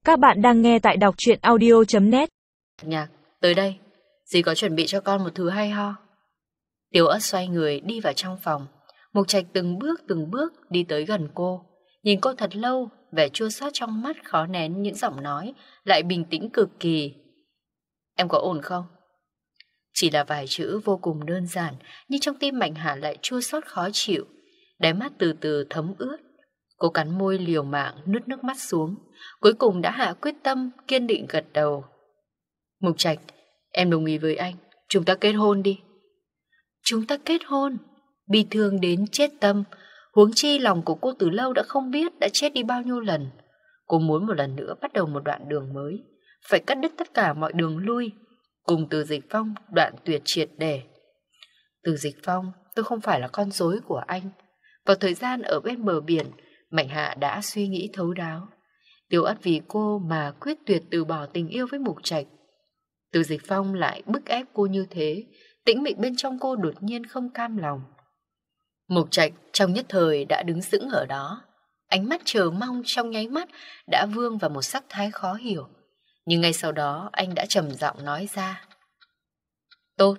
Các bạn đang nghe tại đọc truyện audio.net. Nhạc, tới đây. Dì có chuẩn bị cho con một thứ hay ho. Tiểu Ất xoay người đi vào trong phòng. Mục Trạch từng bước đi tới gần cô. Nhìn cô thật lâu, vẻ chua xót trong mắt khó nén những giọng nói, lại bình tĩnh cực kỳ. Em có ổn không? Chỉ là vài chữ vô cùng đơn giản, nhưng trong tim Mạnh Hà lại chua xót khó chịu. Đáy mắt từ từ thấm ướt. Cô cắn môi liều mạng nuốt nước mắt xuống. Cuối cùng đã hạ quyết tâm, kiên định gật đầu. Mục Trạch, em đồng ý với anh. Chúng ta kết hôn đi. Chúng ta kết hôn? Bi thương đến chết tâm. Huống chi lòng của cô từ lâu đã không biết đã chết đi bao nhiêu lần. Cô muốn một lần nữa bắt đầu một đoạn đường mới. Phải cắt đứt tất cả mọi đường lui. Cùng Từ Dịch Phong đoạn tuyệt triệt để. Từ Dịch Phong, tôi không phải là con rối của anh. Vào thời gian ở bên bờ biển, Mạnh Hạ đã suy nghĩ thấu đáo. Tiểu Ất vì cô mà quyết tuyệt từ bỏ tình yêu với Mục Trạch. Từ Dịch Phong lại bức ép cô như thế, tĩnh mịch bên trong cô đột nhiên không cam lòng. Mục Trạch trong nhất thời đã đứng sững ở đó. Ánh mắt chờ mong trong nháy mắt đã vương vào một sắc thái khó hiểu. Nhưng ngay sau đó anh đã trầm giọng nói ra. Tốt.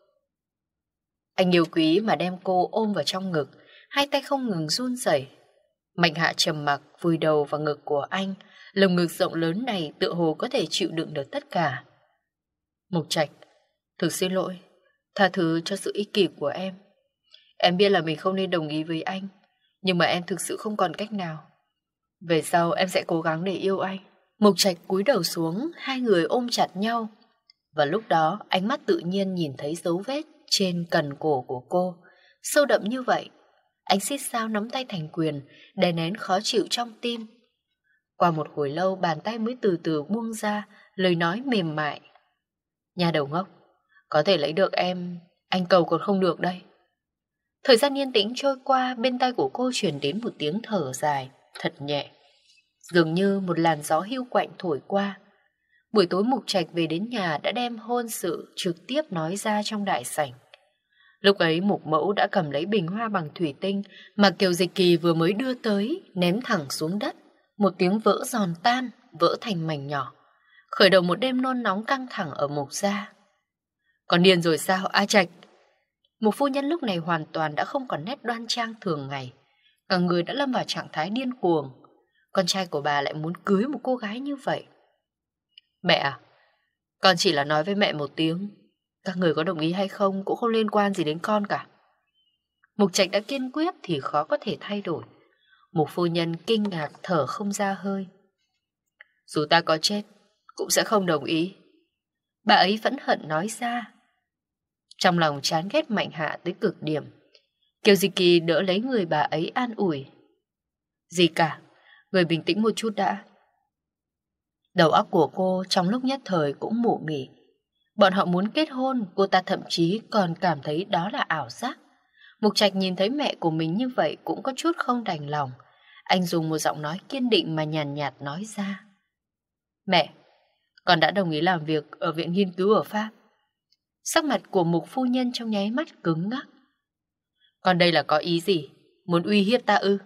Anh yêu quý mà đem cô ôm vào trong ngực, hai tay không ngừng run rẩy. Mạnh Hạ trầm mặc vùi đầu vào ngực của anh, lồng ngực rộng lớn này tựa hồ có thể chịu đựng được tất cả. Mục Trạch, thực xin lỗi, tha thứ cho sự ích kỷ của em. Em biết là mình không nên đồng ý với anh, nhưng mà em thực sự không còn cách nào. Về sau em sẽ cố gắng để yêu anh. Mục Trạch cúi đầu xuống, hai người ôm chặt nhau. Và lúc đó ánh mắt tự nhiên nhìn thấy dấu vết trên cần cổ của cô, sâu đậm như vậy. Anh xít sao nắm tay thành quyền, đè nén khó chịu trong tim. Qua một hồi lâu bàn tay mới từ từ buông ra, lời nói mềm mại. Nhà đầu ngốc, có thể lấy được em, anh cầu còn không được đây. Thời gian yên tĩnh trôi qua, bên tai của cô truyền đến một tiếng thở dài, thật nhẹ. Dường như một làn gió hiu quạnh thổi qua. Buổi tối Mục Trạch về đến nhà đã đem hôn sự trực tiếp nói ra trong đại sảnh. Lúc ấy Mục Mẫu đã cầm lấy bình hoa bằng thủy tinh mà Kiều Dịch Kỳ vừa mới đưa tới, ném thẳng xuống đất. Một tiếng vỡ giòn tan, vỡ thành mảnh nhỏ. Khởi đầu một đêm nôn nóng căng thẳng ở Mục gia. Còn điên rồi sao, A Trạch? Mục phu nhân lúc này hoàn toàn đã không còn nét đoan trang thường ngày. Cả người đã lâm vào trạng thái điên cuồng. Con trai của bà lại muốn cưới một cô gái như vậy. Mẹ à, con chỉ là nói với mẹ một tiếng. Các người có đồng ý hay không cũng không liên quan gì đến con cả. Mục Trạch đã kiên quyết thì khó có thể thay đổi. Mục phu nhân kinh ngạc thở không ra hơi. Dù ta có chết cũng sẽ không đồng ý. Bà ấy phẫn hận nói ra. Trong lòng chán ghét Mạnh Hạ tới cực điểm. Kiều Dịch Kỳ đỡ lấy người bà ấy an ủi. Gì cả, người bình tĩnh một chút đã. Đầu óc của cô trong lúc nhất thời cũng mụ mị. Bọn họ muốn kết hôn, cô ta thậm chí còn cảm thấy đó là ảo giác. Mục Trạch nhìn thấy mẹ của mình như vậy cũng có chút không đành lòng. Anh dùng một giọng nói kiên định mà nhàn nhạt nói ra. Mẹ, con đã đồng ý làm việc ở viện nghiên cứu ở Pháp. Sắc mặt của Mục phu nhân trong nháy mắt cứng ngắc. Con đây là có ý gì? Muốn uy hiếp ta ư?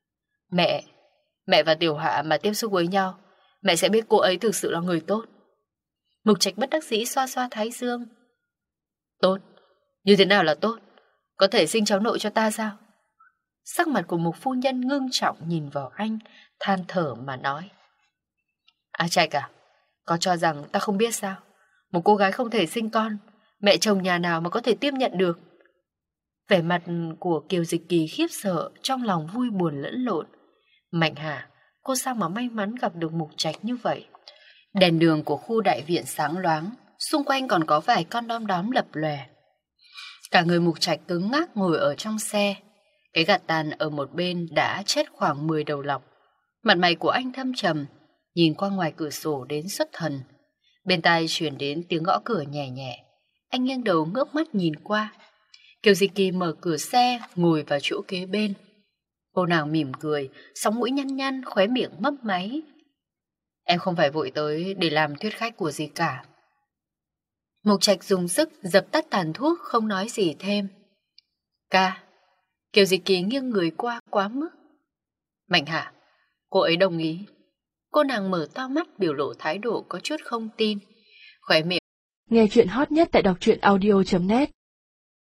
Mẹ và Tiểu Hạ mà tiếp xúc với nhau, mẹ sẽ biết cô ấy thực sự là người tốt. Mục Trạch bất đắc dĩ xoa xoa thái dương. Tốt? Như thế nào là tốt? Có thể sinh cháu nội cho ta sao? Sắc mặt của Mục phu nhân ngưng trọng nhìn vào anh, than thở mà nói. A Trạch à, con cho rằng ta không biết sao? Một cô gái không thể sinh con, mẹ chồng nhà nào mà có thể tiếp nhận được? Vẻ mặt của Kiều Dịch Kỳ khiếp sợ, trong lòng vui buồn lẫn lộn. Mạnh Hà, cô sao mà may mắn gặp được Mục Trạch như vậy? Đèn đường của khu đại viện sáng loáng, xung quanh còn có vài con đom đóm lập lòe. Cả người Mục Trạch cứng ngắc ngồi ở trong xe. Cái gạt tàn ở một bên đã chết khoảng 10 đầu lọc. Mặt mày của anh thâm trầm, nhìn qua ngoài cửa sổ đến xuất thần. Bên tai truyền đến tiếng gõ cửa nhẹ nhẹ. Anh nghiêng đầu ngước mắt nhìn qua. Kiều Dịch Kỳ mở cửa xe, ngồi vào chỗ kế bên. Cô nàng mỉm cười, sóng mũi nhăn nhăn, khóe miệng mấp máy. Em không phải vội tới để làm thuyết khách của gì cả. Mục Trạch dùng sức dập tắt tàn thuốc, không nói gì thêm. Ca. Kiều Dịch Kỳ nghiêng người qua quá mức. Mạnh Hạ, cô ấy đồng ý. Cô nàng mở to mắt biểu lộ thái độ có chút không tin. Khóe miệng. Nghe chuyện hot nhất tại đọc truyện audio.net